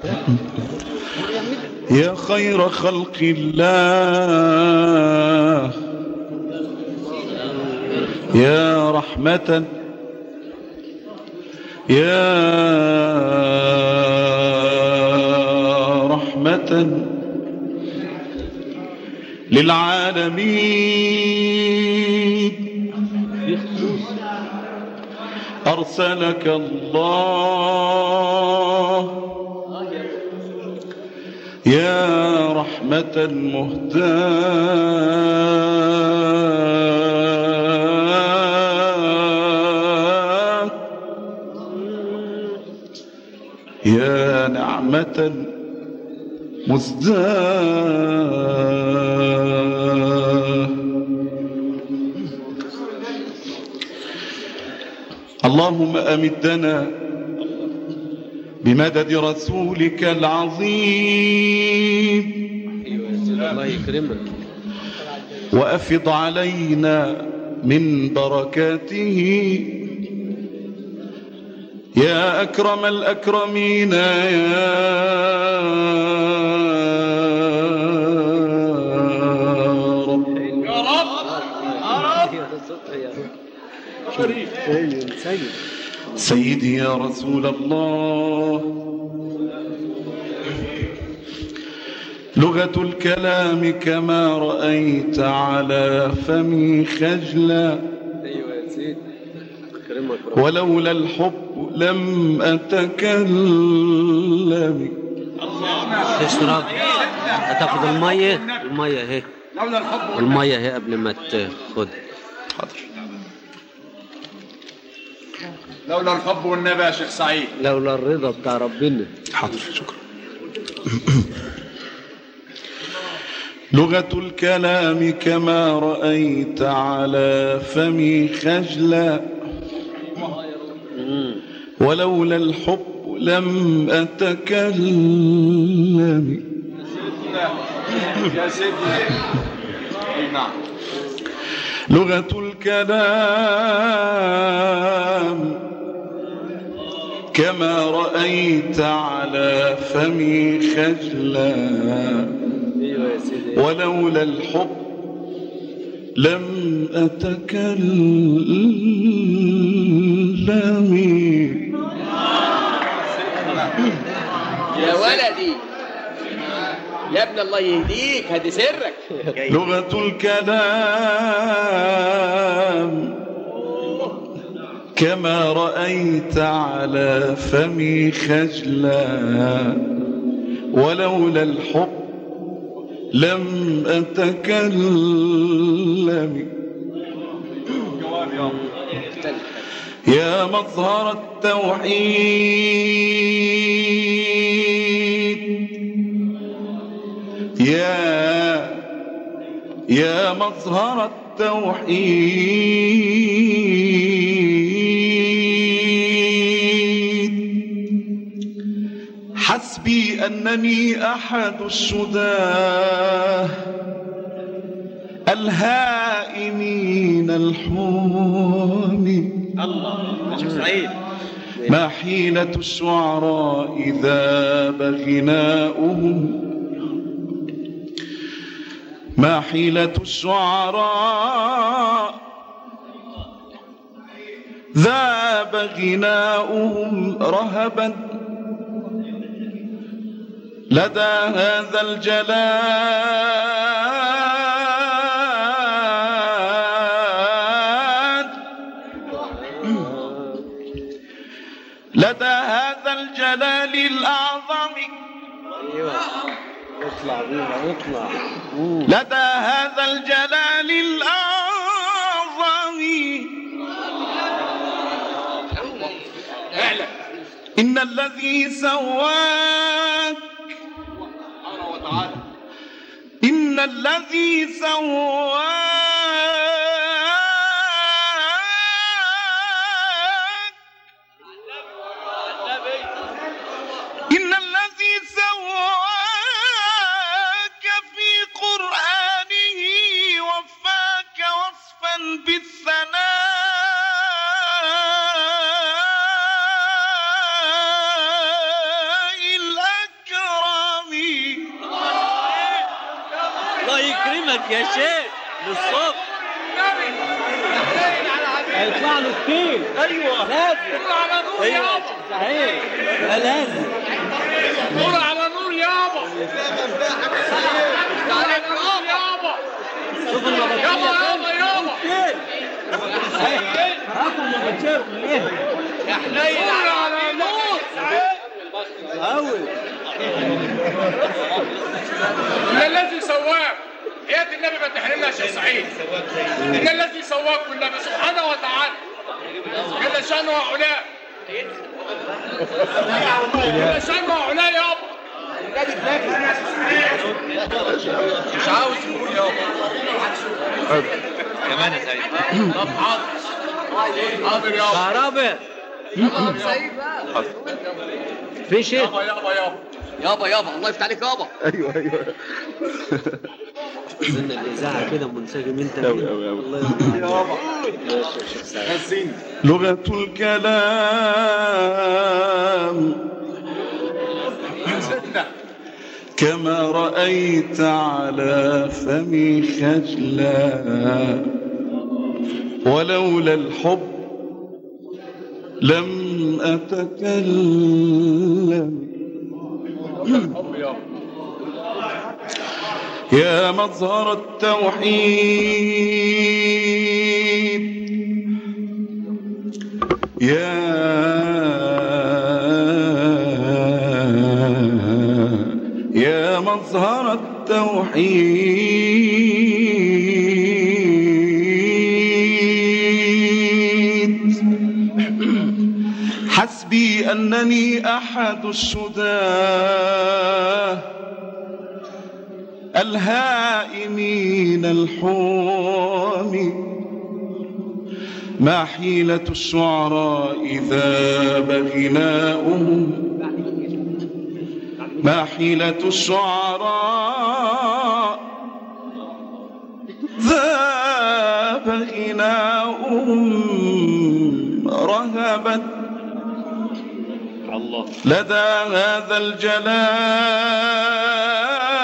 يا خير خلق الله يا رحمة يا رحمة للعالمين أرسلك الله يا رحمة مهداة يا نعمة مزداة. اللهم أمدنا بمدد رسولك العظيم الله يكرمك وأفض علينا من بركاته يا أكرم الأكرمين يا رب يا رب سيدي يا رسول الله لغة الكلام كما رأيت على فمي خجلا ولولا الحب لم أتكلم. تشرب هتاخد المية اهي المية اهي قبل ما تاخد. حاضر. لولا الحب والنبي يا شيخ سعيد لولا الرضا بتاع ربنا. حاضر شكرا. لغة الكلام كما رأيت على فمي خجلا ولولا الحب لم أتكلم. يا سيدي نعم. لغة الكلام كما رأيت على فمي خجلا ولولا الحب لم أتكلم. يا ولدي يا ابن الله يهديك هدي سرك. لغة الكلام كما رأيت على فمي خجلا ولولا الحب لم أتكلم. يا مظهر التوحيد يا مظهر التوحيد حسبي أنني أحد الشداه الهائمين الحوم. ما حيلة الشعراء إذا بغناؤهم ما حيلة الشعراء ذاب غناؤهم رهبا لدى هذا الجلال لدى هذا الجلال الأعظم اطلع بينا اطلع لدى هذا الجلال الأعظم إن الذي سواك إن الذي سواك إن الذي سواك في قرآنه وفاك وصفا بالثناء الأكرم لك يا شيخ للصبح هيطلع له كتير. ايوه لازم نور على نور يابا. صحيح لازم نور على نور يابا. عليك نور يابا. شوف النبطشيه يابا يابا هاتوا النبطشيه ليه يا حنين على نور. اول إن الذي سواك يا النبي ما تحرمنا يا شيخ سعيد. إن الذي سواك والنبي سبحانه وتعالى جل شأنه وعلاه. جل شأنه وعلاه يابا. مش عاوز يقول يابا. كمان يا سيد. طب حاضر. حاضر يابا. كهرباء في شيء يابا يابا يابا. يابا يابا الله يفتح عليك يابا. ايوه استنى الاذاعه كده منسجم انت الله يرضى عليك. لغة الكلام كما رأيت على فمي خجلا ولولا الحب لم أتكلم يا مظهر التوحيد يا مظهر التوحيد حسبي أنني أحد الشداه الهائمين الحوامي ما حيلة الشعراء إذا بغناؤهم ما حيلة الشعراء ذاب غناؤهم رهبت الله لدى هذا الجلال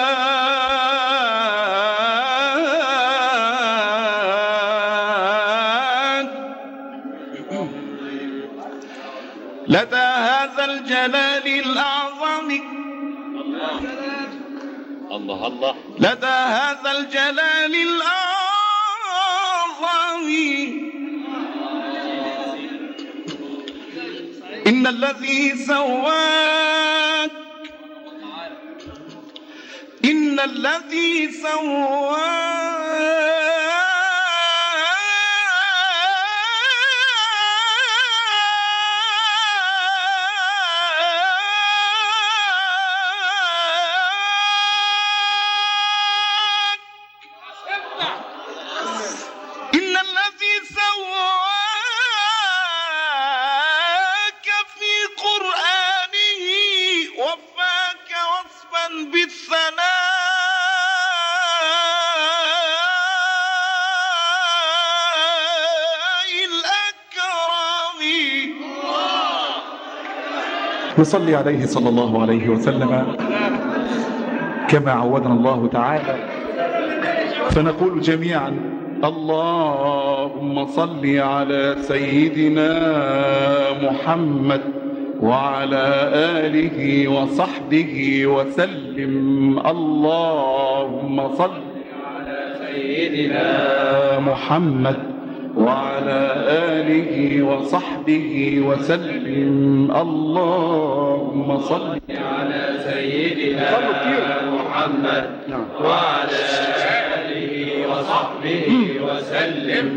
لدى هذا الجلال الأعظم الله الله لدى هذا الجلال الأعظم إن الذي سواك إن الذي سواك نصلي عليه صلى الله عليه وسلم كما عودنا الله تعالى، فنقول جميعا: اللهم صل على سيدنا محمد وعلى آله وصحبه وسلم. اللهم صل على سيدنا محمد وعلى آله وصحبه وسلم. اللهم صل على سيدنا محمد وعلى آله وصحبه وسلم.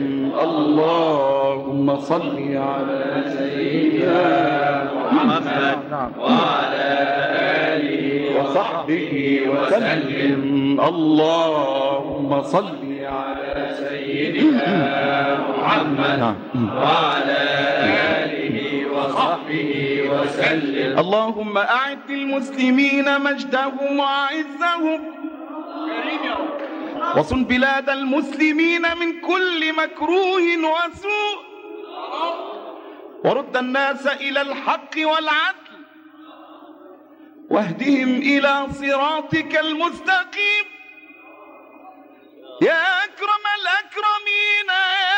اللهم صل على سيدنا محمد وعلى آله وصحبه وسلم. اللهم صل على سيدنا محمد وعلى آله وصحبه وسلم. اللهم أعد للمسلمين مجدهم وعزهم، وصن بلاد المسلمين من كل مكروه وسوء، ورد الناس إلى الحق والعدل، واهدهم إلى صراطك المستقيم. يا أكرم الأكرمين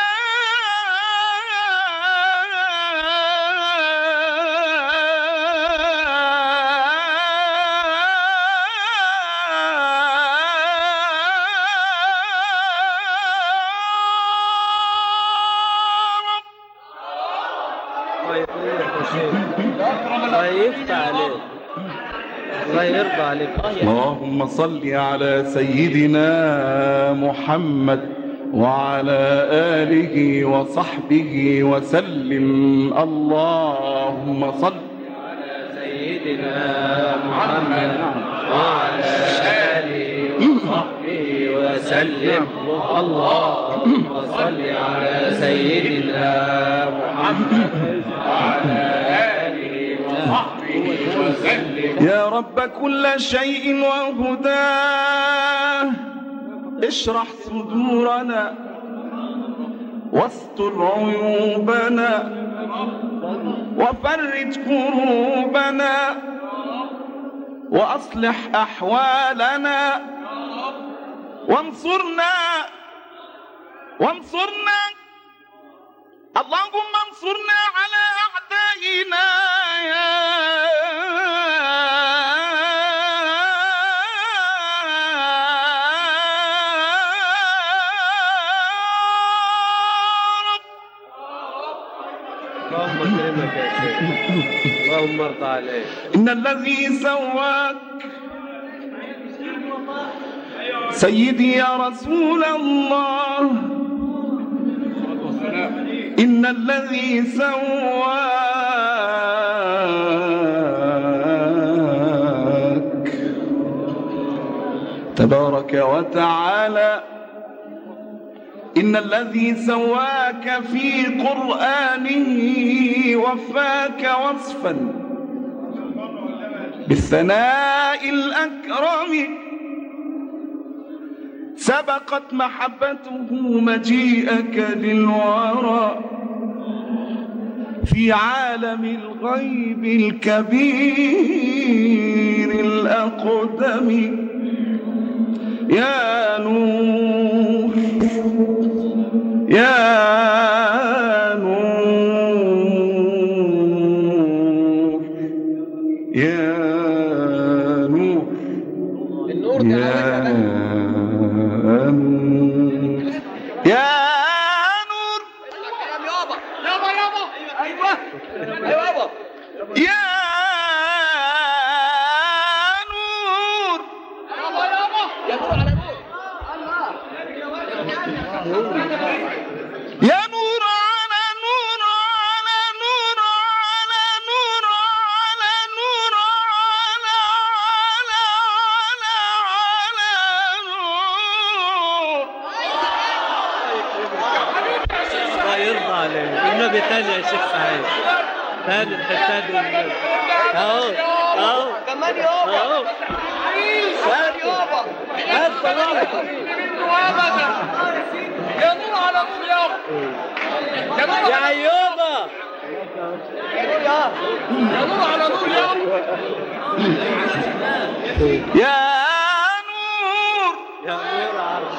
الله يفتح عليك، الله يرضى عليك. اللهم صل على سيدنا محمد وعلى آله وصحبه وسلم. اللهم صل على سيدنا محمد وعلى آله وصحبه وسلم. اللهم صل على سيدنا محمد وعلى آله وصحبه وسلم. يا رب كل شيء وهداه اشرح صدورنا واستر عيوبنا وفرج كروبنا وأصلح أحوالنا وانصرنا اللهم انصرنا على أعدائنا يا اللهم اكرمك يا شيخ، اللهم ارضى عليك. إن الذي سواك سيدي يا رسول الله، إن الذي سواك تبارك وتعالى، إن الذي سواك في قرآنه وفاك وصفا بالثناء الأكرم، سبقت محبته مجيئك للورى في عالم الغيب الكبير الأقدم. يا نور يا نور يا نور النور يا نور يابا ايوه يابا يا نور يا نور على نور يا نور على نور على نور على نور على نور على نور. الله يرضى عليك. النبي تاني يا شيخ سعيد، تاني الحتة دي اهو اهو كمان يابا اهو كمان يابا ابدا يا نور على نور يابا يا نور يا عيوبة يا نور على نور يابا يا نور يا نور عرش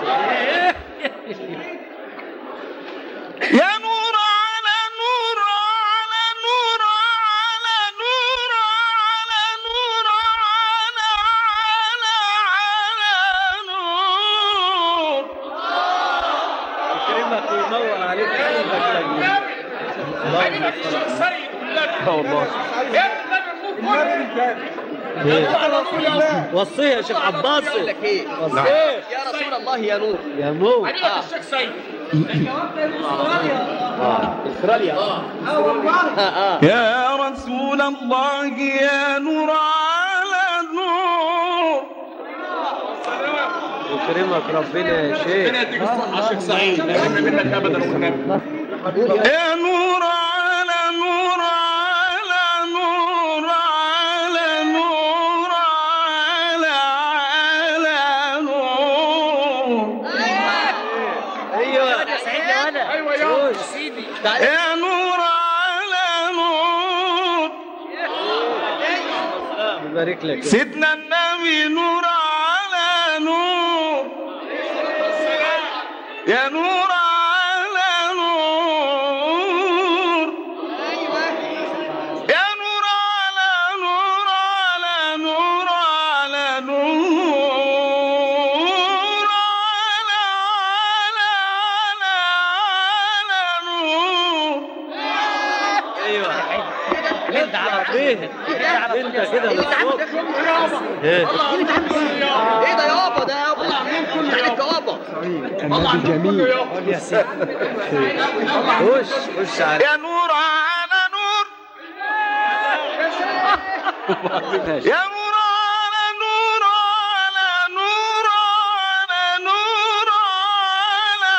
يا نور على نور على نور على نور على نور على نور. يكرمك وينور عليك قلبك يا جميل. اللهم صل سيد النبي والله. يا النبي وصيه يا شيخ عباس، وصيه يا رسول الله يا نور يا نور. حبيبك الشيخ سيد استراليا يا رسول الله يا نور على نور. يكرمك ربنا يا شيخ. الشيخ سعيد لا يهم منك ابدا والنبي. يا نور على نور على نور على نور على نور. ايوه ايوه يا سيدي يا نور على نور. يبارك لك. سيدنا النبي نور على نور. يا نور على نور، يا نور على نور على نور على نور على نور. ايوه انت عرفيه انت كده بالصوت. ايه ده يابا، ده يابا عليك يابا. النبي جميل. خش على يا نور على نور، يا نور على نور على نور على نور على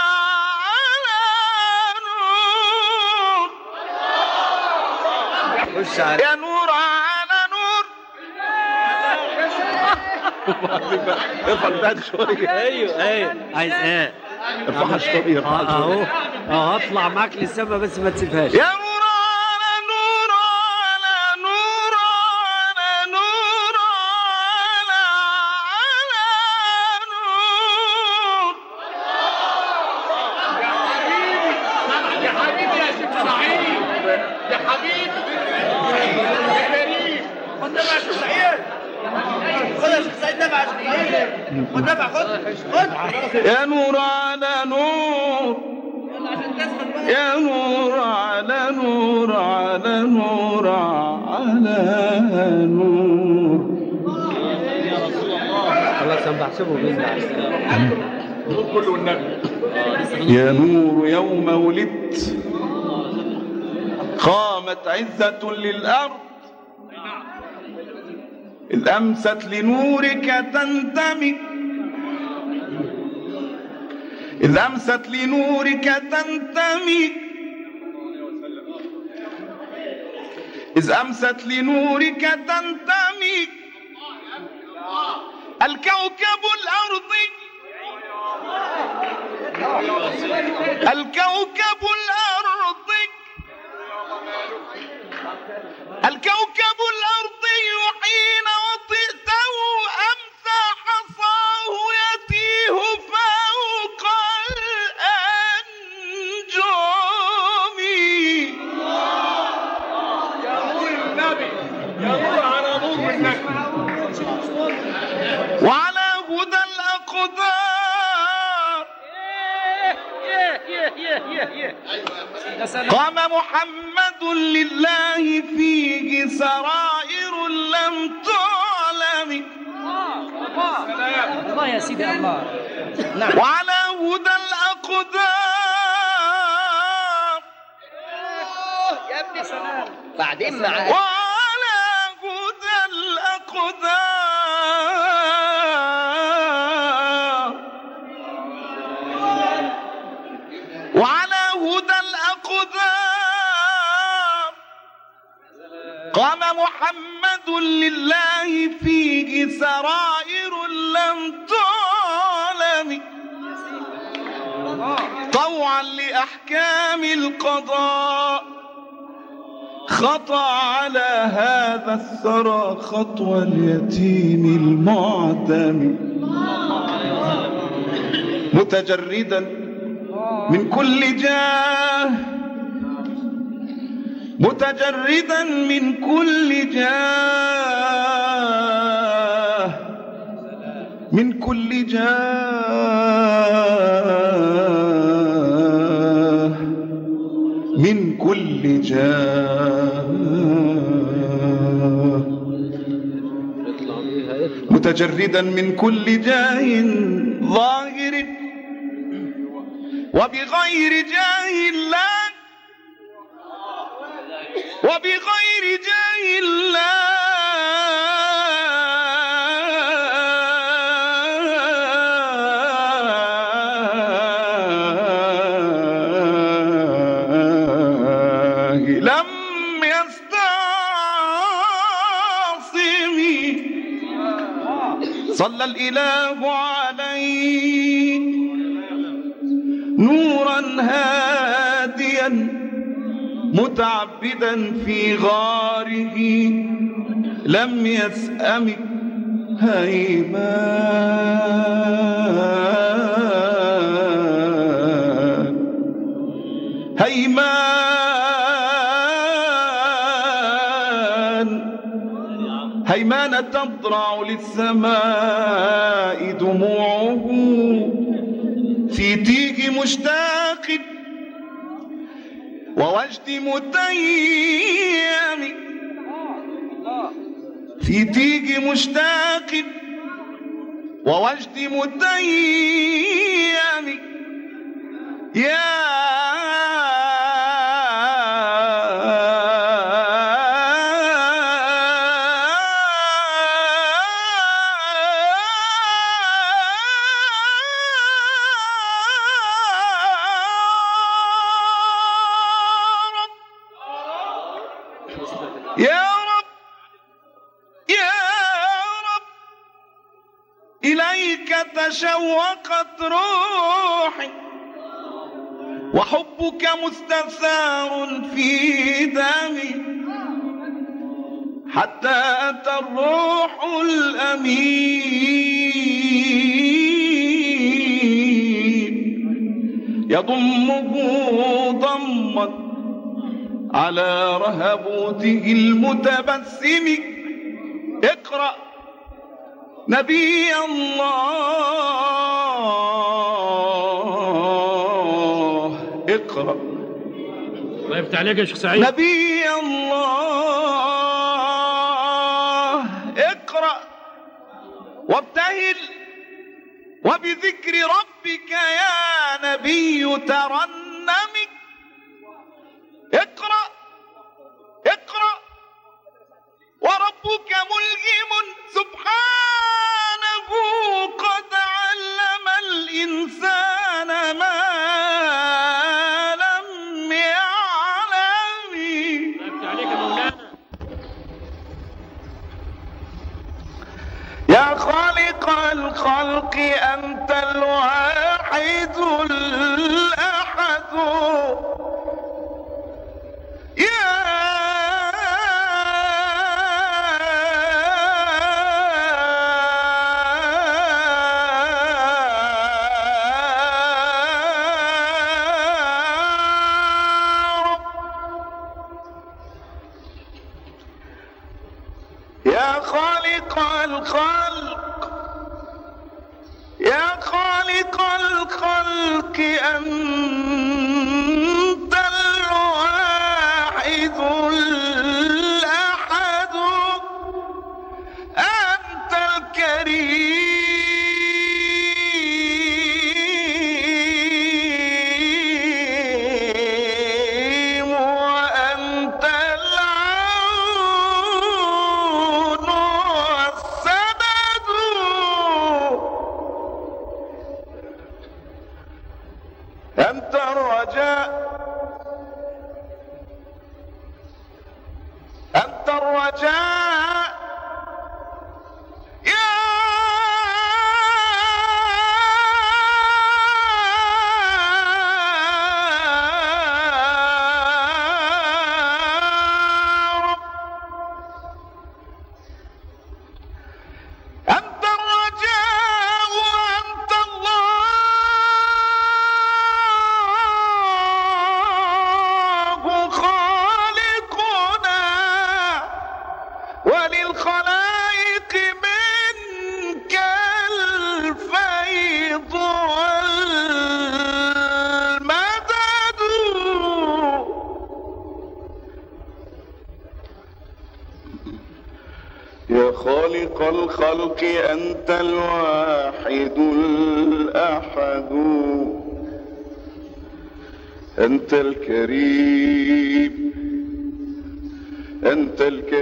نور. خش على يا نور على نور. ارفع الباب شويه. ايوه عايز ايه؟ ارفعها شويه. اهو اطلع معاك للسما بس ما تسيبهاش. يا نور على نور على نور على نور على نور. يا حبيبي يا شيخ سعيد، يا حبيبي يا كريم. خد نبع يا شيخ سعيد، خد يا شيخ سعيد نبع يا شيخ سعيد، خد نبع، خد. يا نور على نور، يا نور على نور على نور على نور. خلاص انا بحسبه بيزعل. نور كله والنبي. يا نور يوم ولدت قامت عزة للأرض، إذ أمست لنورك تنتمي، إذ أمست لنورك تنتمي، إذ أمست لنورك تنتمي الكوكب الأرضي، الكوكب الأرضي، الكوكب الأرضي حين وطئته أمسى حصاه يتيه فوق الأنجم. يا نور النبي، يا نور على نور والنبي. وعلى هدى الأقدار قام محمد لله فيه سرائر لم تعلم. الله يا سيدي الله. وعلى هدى الأقدار يا ابني سلام بعدين معاك. وعلى هدى الأقدار، وعلى هدى الأقدار قام محمد لله فيه سرائر لم تعلم، طوعا لأحكام القضاء خطأ على هذا الثرى خطوى اليتيم المعتم، متجردا من كل جاه، متجردا من كل جاه، من كل جاه، من كل جاه، متجردا من كل جاه ظاهر وبغير جاه الله، وبغير جاه الله لم يستعصم. صلى الإله عليه نورا هاديا متعبدا في غاره لم يسأم هيما هيمان تضرع للسماء دموعه في تيج مشتاق ووجد متيم، في تيج مشتاق ووجد متيم يا إليك تشوقت روحي وحبك مستثار في دمي حتى أتى الروح الأمين يضمه ضما على رهبوته المتبسم. اقرأ نبي الله، اقرأ. الله يفتح عليك يا شيخ سعيد. نبي الله اقرأ وابتهل وبذكر ربك يا نبي ترنمي. اقرأ اقرأ وربك ملهم سبحانه قد علم الإنسان ما لم يعلم. يا خالق الخلق أنت الواحد الأحد يا خالق الخلق، يا خالق الخلق أنت الواحد الأحد أنت الكريم وأنت العون والسند. أنت الرجاء، أنت الرجاء يا رب، أنت الرجاء وأنت الله خالقنا وللخلائق منك الفيض والمدد. يا خالق الخلق أنت الواحد الأحد أنت الكريم، أنت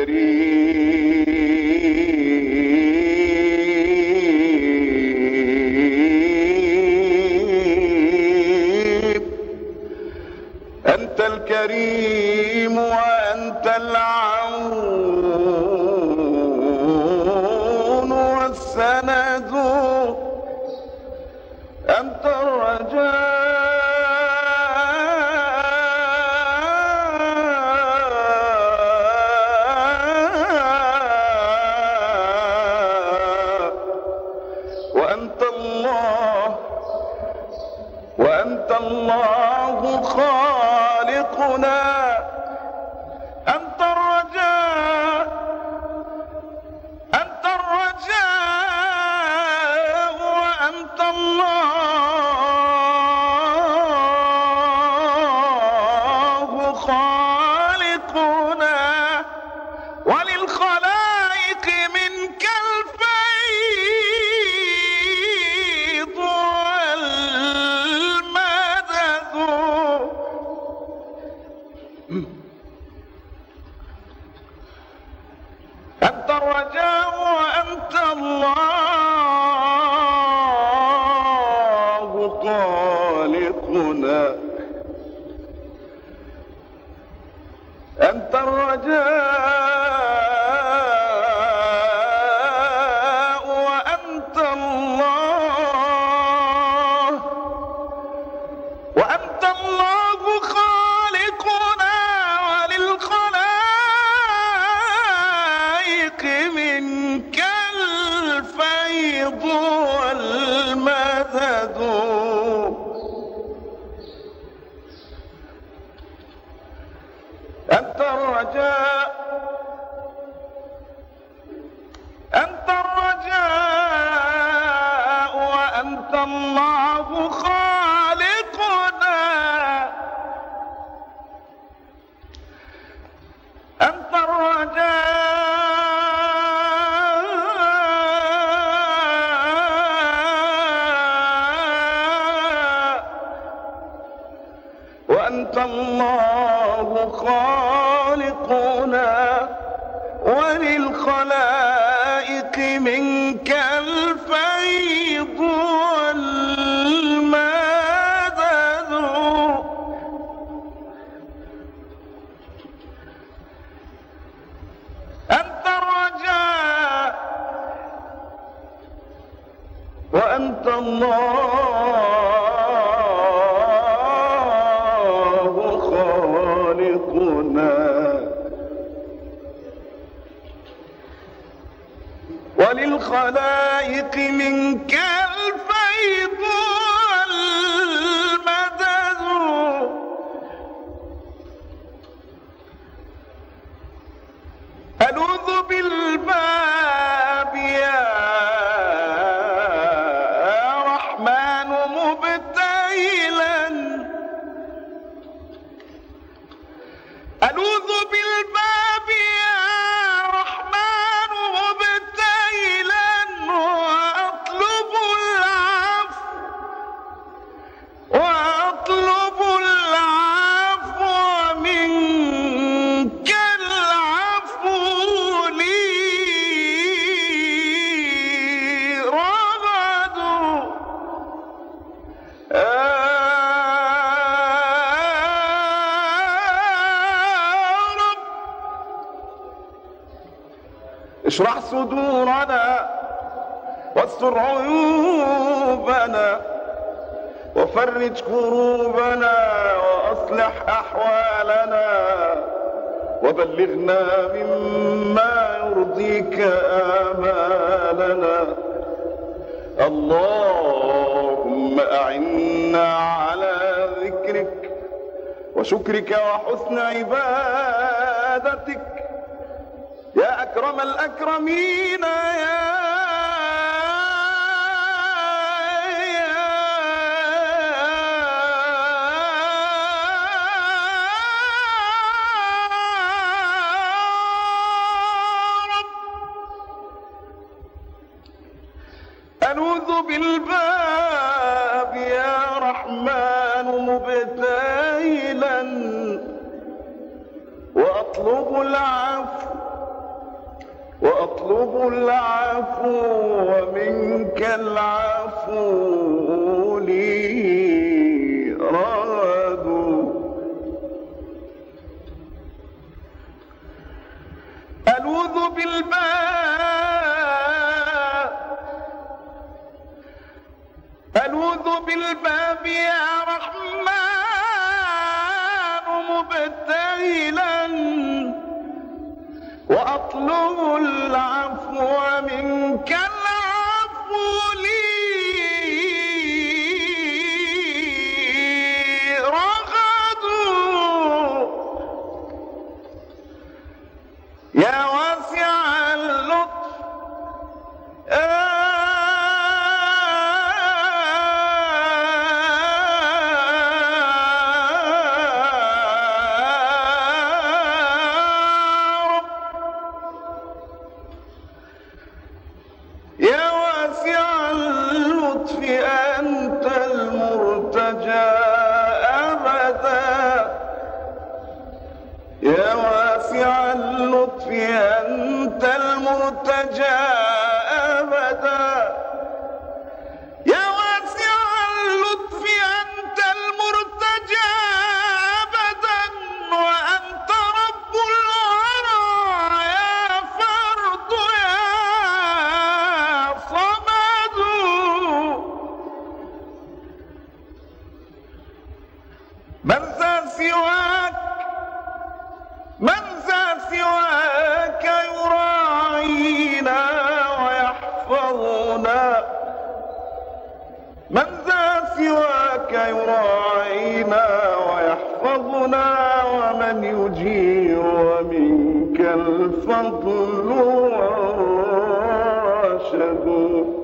الكريم، أنت الكريم وأنت العون والسند. أنت الرجاء وأنت الله، وأنت الله خالقنا خالقنا أنت الرجاء أنت الرجاء وأنت الله خالقنا وللخلائق منك الفيض والمدد أنت الرجاء وأنت الله خالقنا أنت الرجاء وأنت الله خالقنا وللخلائق منك الفيض والمدد أنت الرجاء أنت الرجاء وأنت الله خالقنا أنت الرجاء وأنت الله خالقنا وللخلائق منك الفيض والمدد أنت الرجاء وأنت الله خالقنا وللخلائق منك الفيض والمدد ألوذ بالباب يا رحمن مبتهلا ألوذ بالباب يا رحمن مبتهلا وأطلب العفو منك العفو لي رغد رب اشرح صدورنا واستر عيوبنا وفرج كروبنا وأصلح أحوالنا وبلغنا مما يرضيك آمالنا اللهم أعنا على ذكرك وشكرك وحسن عبادتك يا أكرم الأكرمين يا ألوذ بالباب يا رحمن مبتهلا وأطلب العفو ومنك العفو لي رغد ألوذ بالباب يا رحمن مبتهلا وأطلب العفو منك العفو لي رغد واسع اللطف أنت المرتجى أبدا يا واسع اللطف أنت المرتجى أبدا يا واسع اللطف أنت المرتجى أبدا وأنت رب الورى يا فرد يا صمد من ذا سواك يراعينا ويحفظنا من ذا سواك يراعينا ويحفظنا ومن يجير ومنك الفضل والرشد